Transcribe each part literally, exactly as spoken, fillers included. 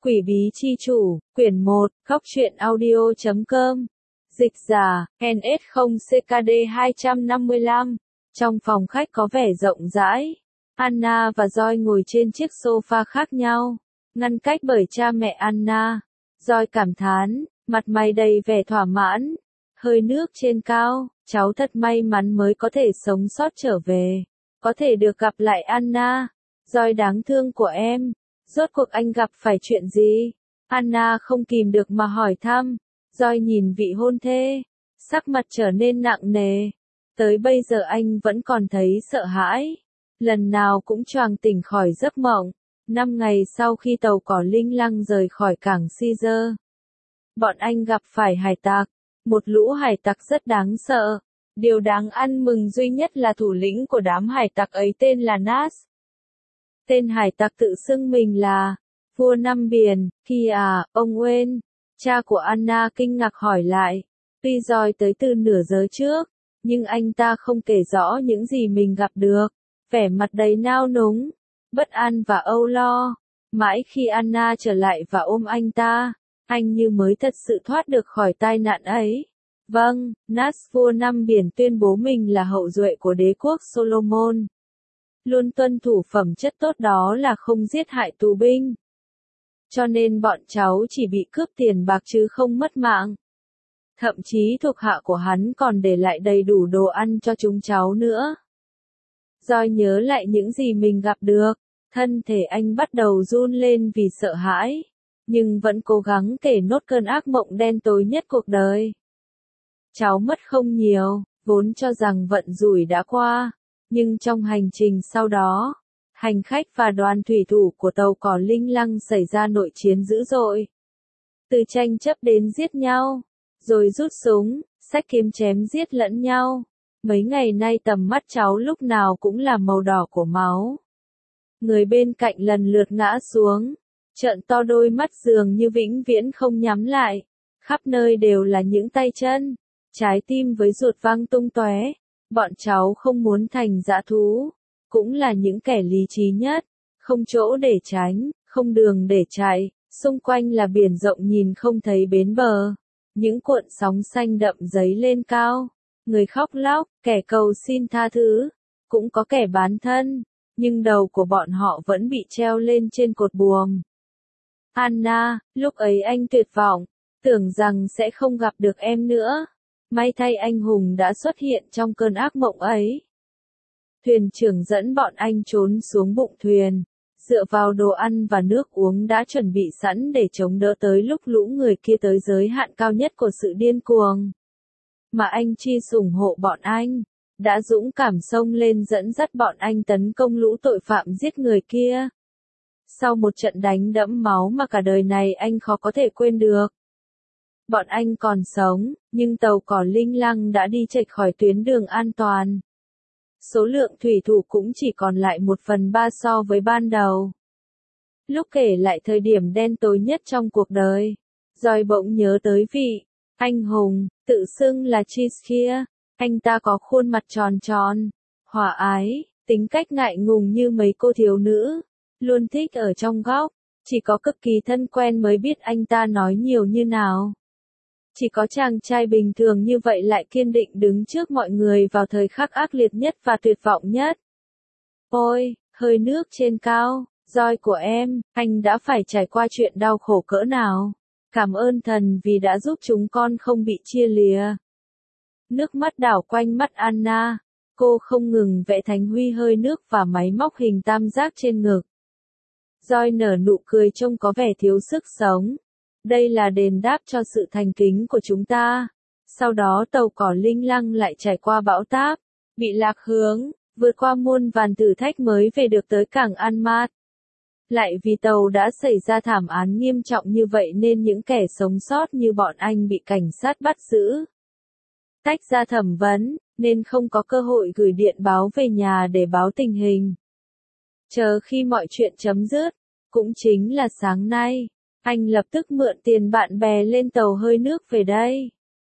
Quỷ bí chi chủ, quyển một, góc truyện audio chấm com. Dịch giả, en ét không C K D hai trăm năm mươi lăm. Trong phòng khách có vẻ rộng rãi. Anna và Joy ngồi trên chiếc sofa khác nhau, ngăn cách bởi cha mẹ Anna. Joy cảm thán, mặt mày đầy vẻ thỏa mãn. Hơi nước trên cao, cháu thật may mắn mới có thể sống sót trở về. Có thể được gặp lại Anna. Joy đáng thương của em. Rốt cuộc anh gặp phải chuyện gì? Anna không kìm được mà hỏi thăm. Joy nhìn vị hôn thê, sắc mặt trở nên nặng nề. Tới bây giờ anh vẫn còn thấy sợ hãi. Lần nào cũng choàng tỉnh khỏi giấc mộng. Năm ngày sau khi tàu cỏ Linh Lăng rời khỏi cảng Caesar, bọn anh gặp phải hải tặc. Một lũ hải tặc rất đáng sợ. Điều đáng ăn mừng duy nhất là thủ lĩnh của đám hải tặc ấy tên là Nas. Tên hải tặc tự xưng mình là vua năm biển. Khi à, ông Wayne, cha của Anna kinh ngạc hỏi lại. Tuy Joy tới từ nửa giờ trước, nhưng anh ta không kể rõ những gì mình gặp được. Vẻ mặt đầy nao núng, bất an và âu lo. Mãi khi Anna trở lại và ôm anh ta, anh như mới thật sự thoát được khỏi tai nạn ấy. Vâng, Nas vua năm biển tuyên bố mình là hậu duệ của đế quốc Solomon. Luôn tuân thủ phẩm chất tốt, đó là không giết hại tù binh. Cho nên bọn cháu chỉ bị cướp tiền bạc chứ không mất mạng. Thậm chí thuộc hạ của hắn còn để lại đầy đủ đồ ăn cho chúng cháu nữa. Joy nhớ lại những gì mình gặp được, thân thể anh bắt đầu run lên vì sợ hãi, nhưng vẫn cố gắng kể nốt cơn ác mộng đen tối nhất cuộc đời. Cháu mất không nhiều, vốn cho rằng vận rủi đã qua. Nhưng trong hành trình sau đó, hành khách và đoàn thủy thủ của tàu cỏ Linh Lăng xảy ra nội chiến dữ dội. Từ tranh chấp đến giết nhau, rồi rút súng, xách kiếm chém giết lẫn nhau. Mấy ngày nay tầm mắt cháu lúc nào cũng là màu đỏ của máu. Người bên cạnh lần lượt ngã xuống, trợn to đôi mắt dường như vĩnh viễn không nhắm lại. Khắp nơi đều là những tay chân, trái tim với ruột văng tung tóe. Bọn cháu không muốn thành dã thú, cũng là những kẻ lý trí nhất, không chỗ để tránh, không đường để chạy, xung quanh là biển rộng nhìn không thấy bến bờ. Những cuộn sóng xanh đậm dấy lên cao, người khóc lóc, kẻ cầu xin tha thứ, cũng có kẻ bán thân, nhưng đầu của bọn họ vẫn bị treo lên trên cột buồm. Anna, lúc ấy anh tuyệt vọng, tưởng rằng sẽ không gặp được em nữa. May thay anh hùng đã xuất hiện trong cơn ác mộng ấy. Thuyền trưởng dẫn bọn anh trốn xuống bụng thuyền, dựa vào đồ ăn và nước uống đã chuẩn bị sẵn để chống đỡ tới lúc lũ người kia tới giới hạn cao nhất của sự điên cuồng. Mà anh chi ủng hộ bọn anh, đã dũng cảm xông lên dẫn dắt bọn anh tấn công lũ tội phạm giết người kia. Sau một trận đánh đẫm máu mà cả đời này anh khó có thể quên được. Bọn anh còn sống, nhưng tàu cỏ Linh Lăng đã đi chệch khỏi tuyến đường an toàn. Số lượng thủy thủ cũng chỉ còn lại một phần ba so với ban đầu. Lúc kể lại thời điểm đen tối nhất trong cuộc đời, Joy bỗng nhớ tới vị anh hùng, tự xưng là Cheese kia. Anh ta có khuôn mặt tròn tròn, hòa ái, tính cách ngại ngùng như mấy cô thiếu nữ, luôn thích ở trong góc, chỉ có cực kỳ thân quen mới biết anh ta nói nhiều như nào. Chỉ có chàng trai bình thường như vậy lại kiên định đứng trước mọi người vào thời khắc ác liệt nhất và tuyệt vọng nhất. Ôi, hơi nước trên cao, Joy của em, anh đã phải trải qua chuyện đau khổ cỡ nào. Cảm ơn thần vì đã giúp chúng con không bị chia lìa. Nước mắt đảo quanh mắt Anna, cô không ngừng vẽ thánh huy hơi nước và máy móc hình tam giác trên ngực. Joy nở nụ cười trông có vẻ thiếu sức sống. Đây là đền đáp cho sự thành kính của chúng ta. Sau đó tàu cỏ Linh Lăng lại trải qua bão táp, bị lạc hướng, vượt qua muôn vàn thử thách mới về được tới cảng Anmat. Lại vì tàu đã xảy ra thảm án nghiêm trọng như vậy nên những kẻ sống sót như bọn anh bị cảnh sát bắt giữ. Tách ra thẩm vấn, nên không có cơ hội gửi điện báo về nhà để báo tình hình. Chờ khi mọi chuyện chấm dứt, cũng chính là sáng nay, anh lập tức mượn tiền bạn bè lên tàu hơi nước về đây.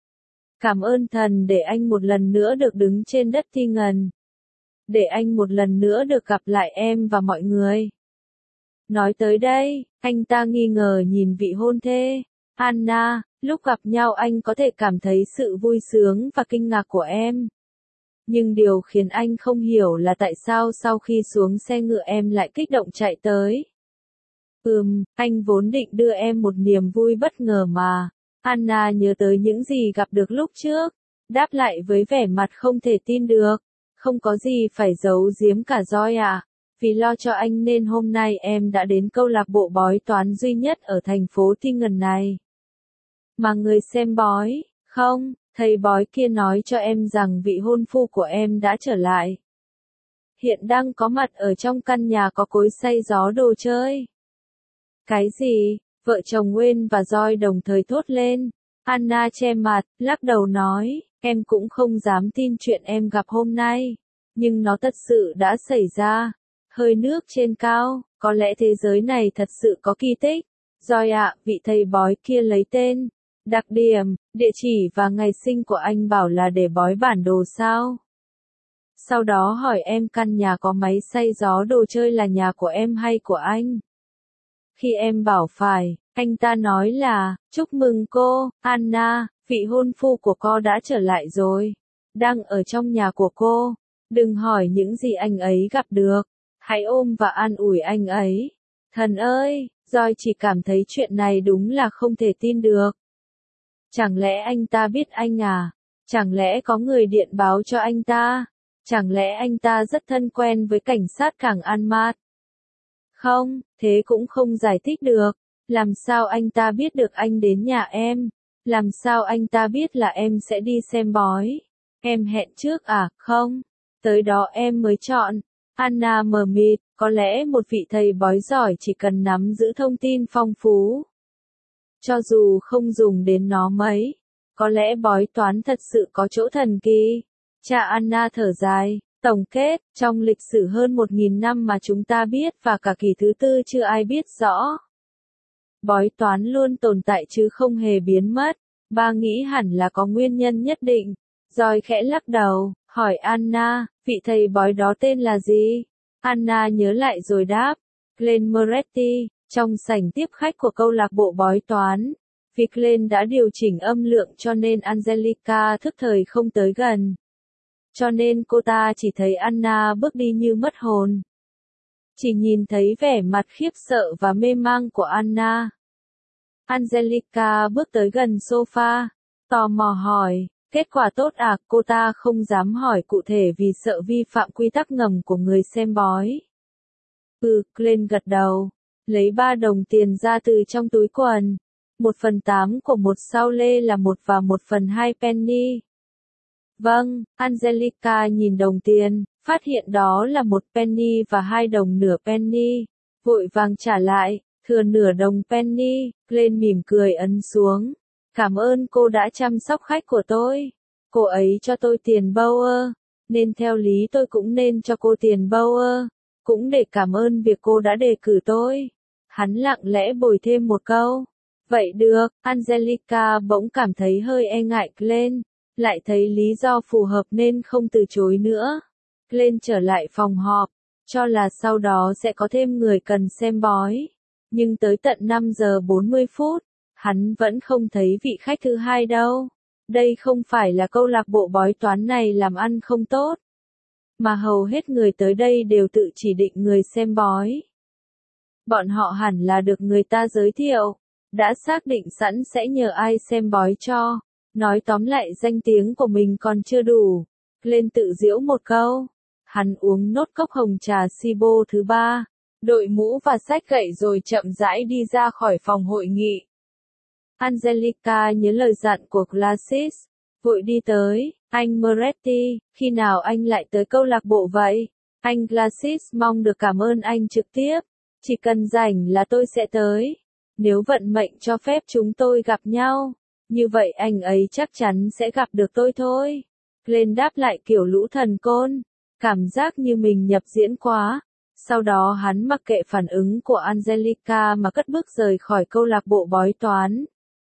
Cảm ơn thần để anh một lần nữa được đứng trên đất thi ngần. Để anh một lần nữa được gặp lại em và mọi người. Nói tới đây, Anh ta nghi ngờ nhìn vị hôn thê. Anna, lúc gặp nhau anh có thể cảm thấy sự vui sướng và kinh ngạc của em. Nhưng điều khiến anh không hiểu là tại sao sau khi xuống xe ngựa em lại kích động chạy tới. Ừm, anh vốn định đưa em một niềm vui bất ngờ mà. Anna nhớ tới những gì gặp được lúc trước, đáp lại với vẻ mặt không thể tin được. Không có gì phải giấu giếm cả Joy ạ. Vì lo cho anh nên hôm nay em đã đến câu lạc bộ bói toán duy nhất ở thành phố Tingen này. Mà người xem bói, không, thầy bói kia nói cho em rằng vị hôn phu của em đã trở lại. Hiện đang có mặt ở trong căn nhà có cối xay gió đồ chơi. Cái gì? Vợ chồng Wayne và Joy đồng thời thốt lên. Anna che mặt, lắc đầu nói, em cũng không dám tin chuyện em gặp hôm nay. Nhưng nó thật sự đã xảy ra. Hơi nước trên cao, có lẽ thế giới này thật sự có kỳ tích. Joy ạ, vị thầy bói kia lấy tên, đặc điểm, địa chỉ và ngày sinh của anh bảo là để bói bản đồ sao? Sau đó hỏi em căn nhà có máy xay gió đồ chơi là nhà của em hay của anh? Khi em bảo phải, anh ta nói là, chúc mừng cô, Anna, vị hôn phu của cô đã trở lại rồi. Đang ở trong nhà của cô. Đừng hỏi những gì anh ấy gặp được. Hãy ôm và an ủi anh ấy. Thần ơi, Joy chỉ cảm thấy chuyện này đúng là không thể tin được. Chẳng lẽ anh ta biết anh à? Chẳng lẽ có người điện báo cho anh ta? Chẳng lẽ anh ta rất thân quen với cảnh sát cảng Anmat? Không, thế cũng không giải thích được. Làm sao anh ta biết được anh đến nhà em? Làm sao anh ta biết là em sẽ đi xem bói? Em hẹn trước à? Không. Tới đó em mới chọn. Anna mờ mịt, có lẽ một vị thầy bói giỏi chỉ cần nắm giữ thông tin phong phú. Cho dù không dùng đến nó mấy, có lẽ bói toán thật sự có chỗ thần kỳ. Cha Anna thở dài, tổng kết, trong lịch sử hơn một nghìn năm mà chúng ta biết và cả kỳ thứ tư chưa ai biết rõ. Bói toán luôn tồn tại chứ không hề biến mất. Ba nghĩ hẳn là có nguyên nhân nhất định. Rồi khẽ lắc đầu, hỏi Anna, vị thầy bói đó tên là gì? Anna nhớ lại rồi đáp, Glenn Moretti, trong sảnh tiếp khách của câu lạc bộ bói toán. Vì Glenn đã điều chỉnh âm lượng cho nên Angelica thức thời không tới gần. Cho nên cô ta chỉ thấy Anna bước đi như mất hồn. Chỉ nhìn thấy vẻ mặt khiếp sợ và mê mang của Anna. Angelica bước tới gần sofa, tò mò hỏi, kết quả tốt à? Cô ta không dám hỏi cụ thể vì sợ vi phạm quy tắc ngầm của người xem bói. Ừ, Glenn gật đầu, lấy ba đồng tiền ra từ trong túi quần. Một phần tám của một sao lê là một và một phần hai penny. Vâng, Angelica nhìn đồng tiền, phát hiện đó là một penny và hai đồng nửa penny. Vội vàng trả lại, thừa nửa đồng penny. Glenn mỉm cười ấn xuống. Cảm ơn cô đã chăm sóc khách của tôi. Cô ấy cho tôi tiền Bauer, nên theo lý tôi cũng nên cho cô tiền Bauer. Cũng để cảm ơn việc cô đã đề cử tôi. Hắn lặng lẽ bồi thêm một câu. Vậy được, Angelica bỗng cảm thấy hơi e ngại Glenn, lại thấy lý do phù hợp nên không từ chối nữa. Glenn trở lại phòng họp, cho là sau đó sẽ có thêm người cần xem bói. Nhưng tới tận năm giờ bốn mươi phút, hắn vẫn không thấy vị khách thứ hai đâu. Đây không phải là câu lạc bộ bói toán này làm ăn không tốt, mà hầu hết người tới đây đều tự chỉ định người xem bói. Bọn họ hẳn là được người ta giới thiệu, đã xác định sẵn sẽ nhờ ai xem bói cho. Nói tóm lại danh tiếng của mình còn chưa đủ. Lên tự giễu một câu. Hắn uống nốt cốc hồng trà Sibo thứ ba, đội mũ và xách gậy rồi chậm rãi đi ra khỏi phòng hội nghị. Angelica nhớ lời dặn của Glassis, vội đi tới, anh Moretti, khi nào anh lại tới câu lạc bộ vậy? Anh Glassis mong được cảm ơn anh trực tiếp, chỉ cần rảnh là tôi sẽ tới. Nếu vận mệnh cho phép chúng tôi gặp nhau, như vậy anh ấy chắc chắn sẽ gặp được tôi thôi. Glenn đáp lại kiểu lũ thần côn, cảm giác như mình nhập diễn quá. Sau đó hắn mặc kệ phản ứng của Angelica mà cất bước rời khỏi câu lạc bộ bói toán.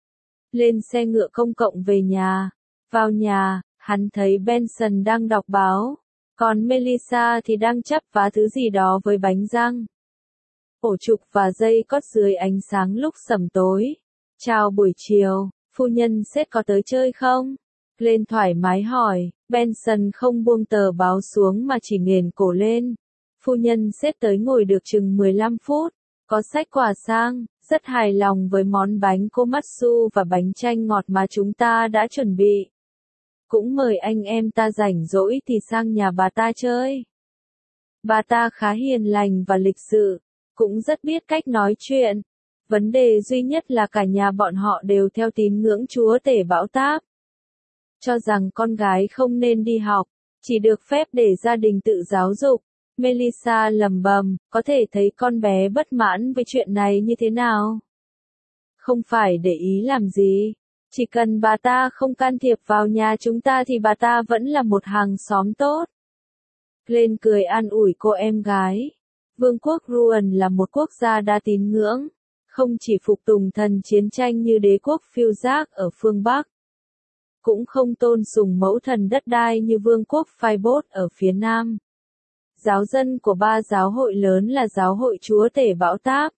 Lên xe ngựa công cộng về nhà. Vào nhà, hắn thấy Benson đang đọc báo, còn Melissa thì đang chắp vá thứ gì đó với bánh răng. ổ trục và dây cót dưới ánh sáng lúc sẩm tối. Chào buổi chiều, phu nhân sếp có tới chơi không? Glenn thoải mái hỏi, Benson không buông tờ báo xuống mà chỉ nghền cổ lên. Phu nhân sếp tới ngồi được chừng mười lăm phút, có xách quà sang, rất hài lòng với món bánh komatsu và bánh chanh ngọt mà chúng ta đã chuẩn bị. Cũng mời anh em ta rảnh rỗi thì sang nhà bà ta chơi. Bà ta khá hiền lành và lịch sự, cũng rất biết cách nói chuyện. Vấn đề duy nhất là cả nhà bọn họ đều theo tín ngưỡng Chúa Tể Bão Táp. Cho rằng con gái không nên đi học, chỉ được phép để gia đình tự giáo dục. Melissa lầm bầm, có thể thấy con bé bất mãn với chuyện này như thế nào. Không phải để ý làm gì, chỉ cần bà ta không can thiệp vào nhà chúng ta thì bà ta vẫn là một hàng xóm tốt. Glenn cười an ủi cô em gái. Vương quốc Ruan là một quốc gia đa tín ngưỡng, không chỉ phục tùng thần chiến tranh như đế quốc phiêu giác ở phương Bắc, cũng không tôn sùng mẫu thần đất đai như vương quốc Phai-bốt ở phía Nam. Giáo dân của ba giáo hội lớn là giáo hội Chúa Tể Bão Táp,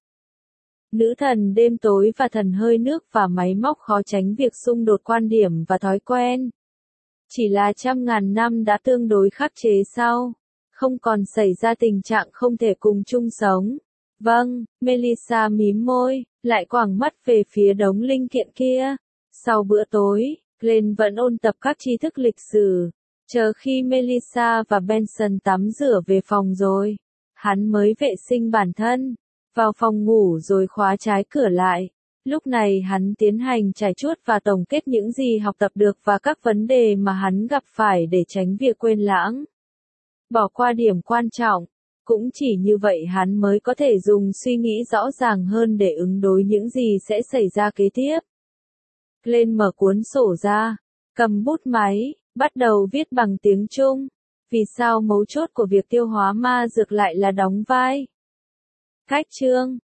nữ thần đêm tối và thần hơi nước và máy móc khó tránh việc xung đột quan điểm và thói quen. Chỉ là trăm ngàn năm đã tương đối khắc chế sau, không còn xảy ra tình trạng không thể cùng chung sống. Vâng, Melissa mím môi, lại quẳng mắt về phía đống linh kiện kia. Sau bữa tối, Glenn vẫn ôn tập các tri thức lịch sử. Chờ khi Melissa và Benson tắm rửa về phòng rồi, hắn mới vệ sinh bản thân, vào phòng ngủ rồi khóa trái cửa lại. Lúc này hắn tiến hành trải chuốt và tổng kết những gì học tập được và các vấn đề mà hắn gặp phải để tránh việc quên lãng. Bỏ qua điểm quan trọng, cũng chỉ như vậy hắn mới có thể dùng suy nghĩ rõ ràng hơn để ứng đối những gì sẽ xảy ra kế tiếp. Glenn mở cuốn sổ ra, cầm bút máy, bắt đầu viết bằng tiếng Trung. Vì sao mấu chốt của việc tiêu hóa ma dược lại là đóng vai? Cách chương